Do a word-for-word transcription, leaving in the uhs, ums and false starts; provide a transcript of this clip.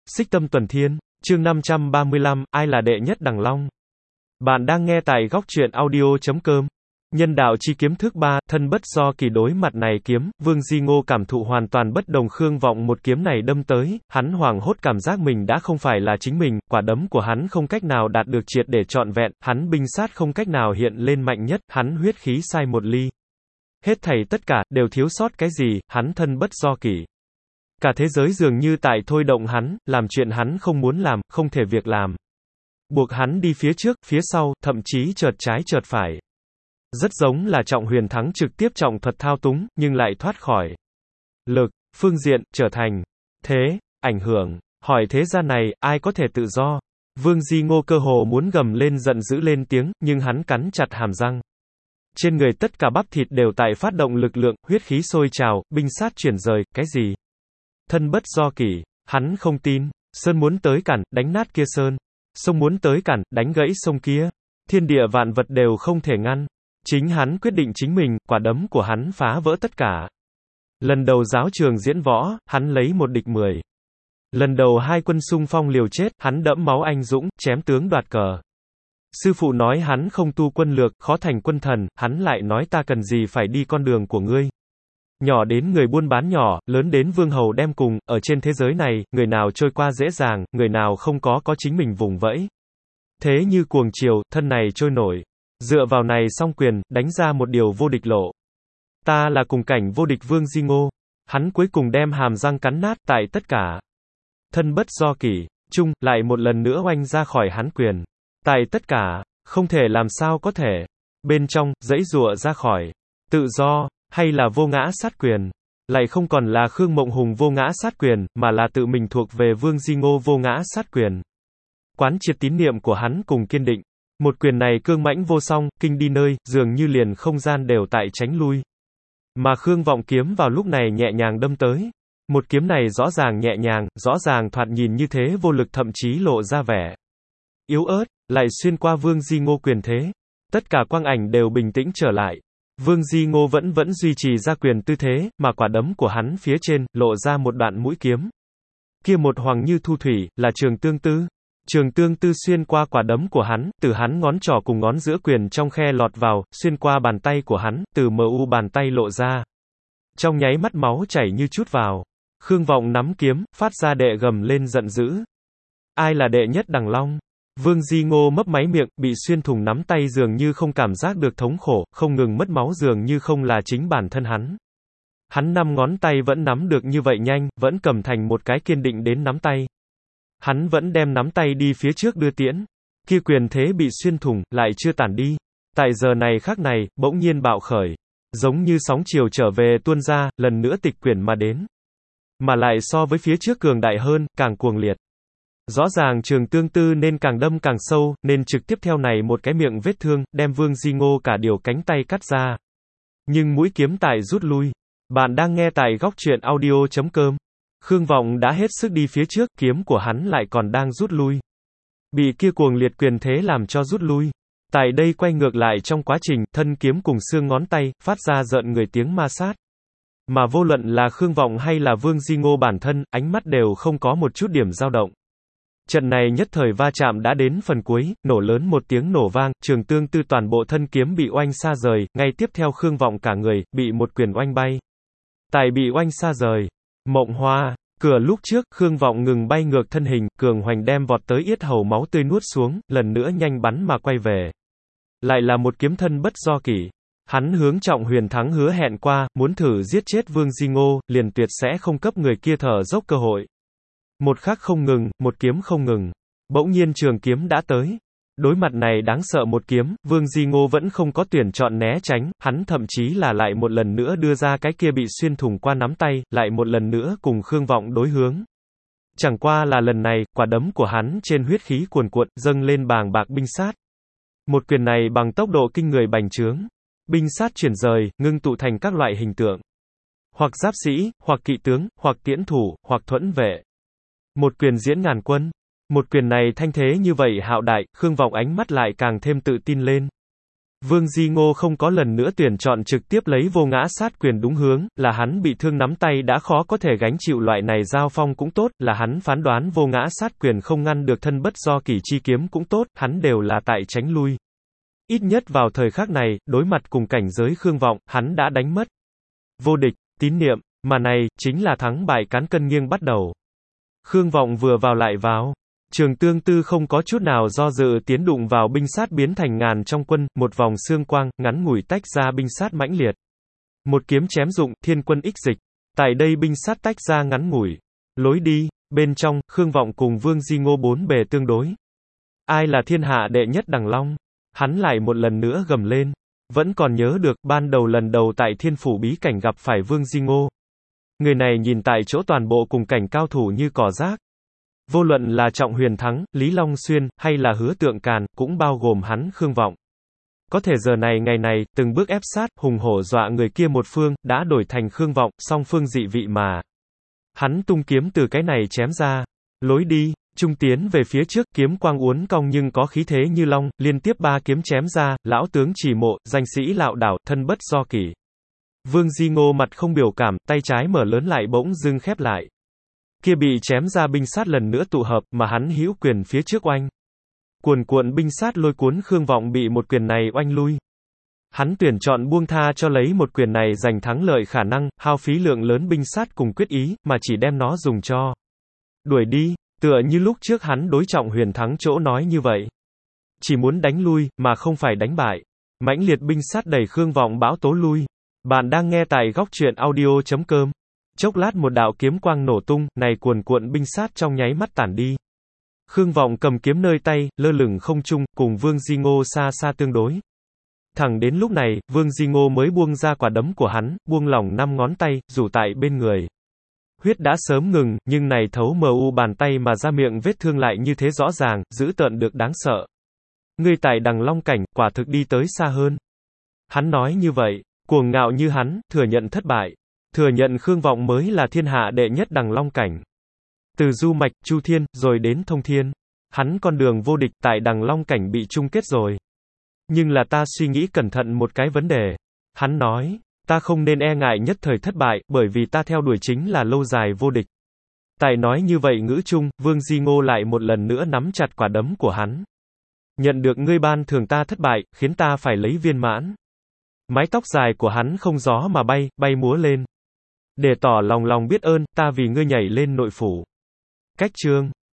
Xích Tâm Tuần Thiên, chương năm trăm ba mươi lăm, ai là đệ nhất đằng long? Bạn đang nghe tại góc truyện audio chấm com. Nhân đạo chi kiếm thước ba, thân bất do kỳ. Đối mặt này kiếm, Vương Di Ngô cảm thụ hoàn toàn bất đồng. Khương Vọng một kiếm này đâm tới, hắn hoảng hốt cảm giác mình đã không phải là chính mình, quả đấm của hắn không cách nào đạt được triệt để trọn vẹn, hắn binh sát không cách nào hiện lên mạnh nhất, hắn huyết khí sai một ly. Hết thảy tất cả, đều thiếu sót cái gì, hắn thân bất do kỷ. Cả thế giới dường như tại thôi động hắn, làm chuyện hắn không muốn làm, không thể việc làm. Buộc hắn đi phía trước, phía sau, thậm chí chợt trái chợt phải. Rất giống là Trọng Huyền Thắng trực tiếp trọng thuật thao túng, nhưng lại thoát khỏi lực, phương diện, trở thành thế, ảnh hưởng. Hỏi thế gian này, ai có thể tự do? Vương Di Ngô cơ hồ muốn gầm lên giận dữ lên tiếng, nhưng hắn cắn chặt hàm răng. Trên người tất cả bắp thịt đều tại phát động lực lượng, huyết khí sôi trào, binh sát chuyển rời, cái gì? Thân bất do kỷ, hắn không tin. Sơn muốn tới cản, đánh nát kia sơn. Sông muốn tới cản, đánh gãy sông kia. Thiên địa vạn vật đều không thể ngăn. Chính hắn quyết định chính mình, quả đấm của hắn phá vỡ tất cả. Lần đầu giáo trường diễn võ, hắn lấy một địch mười. Lần đầu hai quân xung phong liều chết, hắn đẫm máu anh dũng, chém tướng đoạt cờ. Sư phụ nói hắn không tu quân lược, khó thành quân thần, hắn lại nói ta cần gì phải đi con đường của ngươi. Nhỏ đến người buôn bán nhỏ, lớn đến vương hầu đem cùng, ở trên thế giới này, người nào trôi qua dễ dàng, người nào không có có chính mình vùng vẫy. Thế như cuồng chiều, thân này trôi nổi. Dựa vào này song quyền, đánh ra một điều vô địch lộ. Ta là cùng cảnh vô địch Vương Di Ngô. Hắn cuối cùng đem hàm răng cắn nát, tại tất cả. Thân bất do kỷ, chung, lại một lần nữa oanh ra khỏi hắn quyền. Tại tất cả, không thể làm sao có thể. Bên trong, dãy rụa ra khỏi. Tự do, hay là vô ngã sát quyền. Lại không còn là Khương Mộng Hùng vô ngã sát quyền, mà là tự mình thuộc về Vương Di Ngô vô ngã sát quyền. Quán triệt tín niệm của hắn cùng kiên định. Một quyền này cương mãnh vô song, kinh đi nơi, dường như liền không gian đều tại tránh lui. Mà Khương Vọng kiếm vào lúc này nhẹ nhàng đâm tới. Một kiếm này rõ ràng nhẹ nhàng, rõ ràng thoạt nhìn như thế vô lực thậm chí lộ ra vẻ yếu ớt, lại xuyên qua Vương Di Ngô quyền thế. Tất cả quang ảnh đều bình tĩnh trở lại. Vương Di Ngô vẫn vẫn duy trì ra quyền tư thế, mà quả đấm của hắn phía trên, lộ ra một đoạn mũi kiếm. Kia một hoàng như thu thủy, là Trường Tương Tư. Trường Tương Tư xuyên qua quả đấm của hắn, từ hắn ngón trỏ cùng ngón giữa quyền trong khe lọt vào, xuyên qua bàn tay của hắn, từ mờ u bàn tay lộ ra. Trong nháy mắt máu chảy như chút vào. Khương Vọng nắm kiếm, phát ra đệ gầm lên giận dữ. Ai là đệ nhất đằng long? Vương Di Ngô mấp máy miệng, bị xuyên thủng nắm tay dường như không cảm giác được thống khổ, không ngừng mất máu dường như không là chính bản thân hắn. Hắn năm ngón tay vẫn nắm được như vậy nhanh, vẫn cầm thành một cái kiên định đến nắm tay. Hắn vẫn đem nắm tay đi phía trước đưa tiễn. Kia quyền thế bị xuyên thủng, lại chưa tản đi. Tại giờ này khắc này, bỗng nhiên bạo khởi. Giống như sóng chiều trở về tuôn ra, lần nữa tịch quyển mà đến. Mà lại so với phía trước cường đại hơn, càng cuồng liệt. Rõ ràng Trường Tương Tư nên càng đâm càng sâu, nên trực tiếp theo này một cái miệng vết thương, đem Vương Di Ngô cả điều cánh tay cắt ra. Nhưng mũi kiếm tại rút lui. Bạn đang nghe tại góc truyện audio chấm com. Khương Vọng đã hết sức đi phía trước, kiếm của hắn lại còn đang rút lui. Bị kia cuồng liệt quyền thế làm cho rút lui. Tại đây quay ngược lại trong quá trình, thân kiếm cùng xương ngón tay, phát ra rợn người tiếng ma sát. Mà vô luận là Khương Vọng hay là Vương Di Ngô bản thân, ánh mắt đều không có một chút điểm dao động. Trận này nhất thời va chạm đã đến phần cuối, nổ lớn một tiếng nổ vang, Trường Tương Tư toàn bộ thân kiếm bị oanh xa rời, ngay tiếp theo Khương Vọng cả người, bị một quyền oanh bay. Tại bị oanh xa rời. Mộng Hoa, cửa lúc trước, Khương Vọng ngừng bay ngược thân hình, cường hoành đem vọt tới yết hầu máu tươi nuốt xuống, lần nữa nhanh bắn mà quay về. Lại là một kiếm thân bất do kỷ. Hắn hướng Trọng Huyền Thắng hứa hẹn qua, muốn thử giết chết Vương Di Ngô, liền tuyệt sẽ không cấp người kia thở dốc cơ hội. Một khắc không ngừng, một kiếm không ngừng. Bỗng nhiên trường kiếm đã tới. Đối mặt này đáng sợ một kiếm, Vương Di Ngô vẫn không có tuyển chọn né tránh, hắn thậm chí là lại một lần nữa đưa ra cái kia bị xuyên thủng qua nắm tay, lại một lần nữa cùng Khương Vọng đối hướng. Chẳng qua là lần này, quả đấm của hắn trên huyết khí cuồn cuộn, dâng lên bàng bạc binh sát. Một quyền này bằng tốc độ kinh người bành trướng. Binh sát chuyển rời, ngưng tụ thành các loại hình tượng. Hoặc giáp sĩ, hoặc kỵ tướng, hoặc tiễn thủ, hoặc thuẫn vệ. Một quyền diễn ngàn quân. Một quyền này thanh thế như vậy hạo đại, Khương Vọng ánh mắt lại càng thêm tự tin lên. Vương Di Ngô không có lần nữa tuyển chọn trực tiếp lấy vô ngã sát quyền đúng hướng, là hắn bị thương nắm tay đã khó có thể gánh chịu loại này giao phong cũng tốt, là hắn phán đoán vô ngã sát quyền không ngăn được thân bất do kỷ chi kiếm cũng tốt, hắn đều là tại tránh lui. Ít nhất vào thời khắc này, đối mặt cùng cảnh giới Khương Vọng, hắn đã đánh mất vô địch, tín niệm, mà này, chính là thắng bại cán cân nghiêng bắt đầu. Khương Vọng vừa vào lại vào. Trường Tương Tư không có chút nào do dự tiến đụng vào binh sát biến thành ngàn trong quân, một vòng xương quang, ngắn ngủi tách ra binh sát mãnh liệt. Một kiếm chém dụng, thiên quân ích dịch. Tại đây binh sát tách ra ngắn ngủi. Lối đi, bên trong, Khương Vọng cùng Vương Di Ngô bốn bề tương đối. Ai là thiên hạ đệ nhất đằng long? Hắn lại một lần nữa gầm lên. Vẫn còn nhớ được, ban đầu lần đầu tại thiên phủ bí cảnh gặp phải Vương Di Ngô. Người này nhìn tại chỗ toàn bộ cùng cảnh cao thủ như cỏ rác. Vô luận là Trọng Huyền Thắng, Lý Long Xuyên, hay là Hứa Tượng Càn, cũng bao gồm hắn Khương Vọng. Có thể giờ này ngày này, từng bước ép sát, hùng hổ dọa người kia một phương, đã đổi thành Khương Vọng, song phương dị vị mà. Hắn tung kiếm từ cái này chém ra. Lối đi, trung tiến về phía trước, kiếm quang uốn cong nhưng có khí thế như long, liên tiếp ba kiếm chém ra, lão tướng chỉ mộ, danh sĩ lạo đảo, thân bất do kỷ. Vương Di Ngô mặt không biểu cảm, tay trái mở lớn lại bỗng dưng khép lại. Kia bị chém ra binh sát lần nữa tụ hợp, mà hắn hữu quyền phía trước oanh. Cuồn cuộn binh sát lôi cuốn Khương Vọng bị một quyền này oanh lui. Hắn tuyển chọn buông tha cho lấy một quyền này giành thắng lợi khả năng, hao phí lượng lớn binh sát cùng quyết ý, mà chỉ đem nó dùng cho đuổi đi, tựa như lúc trước hắn đối Trọng Huyền Thắng chỗ nói như vậy. Chỉ muốn đánh lui, mà không phải đánh bại. Mãnh liệt binh sát đẩy Khương Vọng bão tố lui. Bạn đang nghe tại góc truyện audio chấm com. Chốc lát một đạo kiếm quang nổ tung, này cuồn cuộn binh sát trong nháy mắt tản đi. Khương Vọng cầm kiếm nơi tay, lơ lửng không trung, cùng Vương Di Ngô xa xa tương đối. Thẳng đến lúc này, Vương Di Ngô mới buông ra quả đấm của hắn, buông lỏng năm ngón tay, rủ tại bên người. Huyết đã sớm ngừng, nhưng này thấu mờ u bàn tay mà ra miệng vết thương lại như thế rõ ràng, dữ tợn được đáng sợ. Ngươi tại đằng long cảnh, quả thực đi tới xa hơn. Hắn nói như vậy, cuồng ngạo như hắn, thừa nhận thất bại. Thừa nhận Khương Vọng mới là thiên hạ đệ nhất đằng long cảnh. Từ Du Mạch, Chu Thiên, rồi đến Thông Thiên. Hắn con đường vô địch tại đằng long cảnh bị chung kết rồi. Nhưng là ta suy nghĩ cẩn thận một cái vấn đề. Hắn nói, ta không nên e ngại nhất thời thất bại, bởi vì ta theo đuổi chính là lâu dài vô địch. Tại nói như vậy ngữ chung, Vương Di Ngô lại một lần nữa nắm chặt quả đấm của hắn. Nhận được ngươi ban thường ta thất bại, khiến ta phải lấy viên mãn. Mái tóc dài của hắn không gió mà bay, bay múa lên. Để tỏ lòng lòng biết ơn, ta vì ngươi nhảy lên nội phủ. Cách chương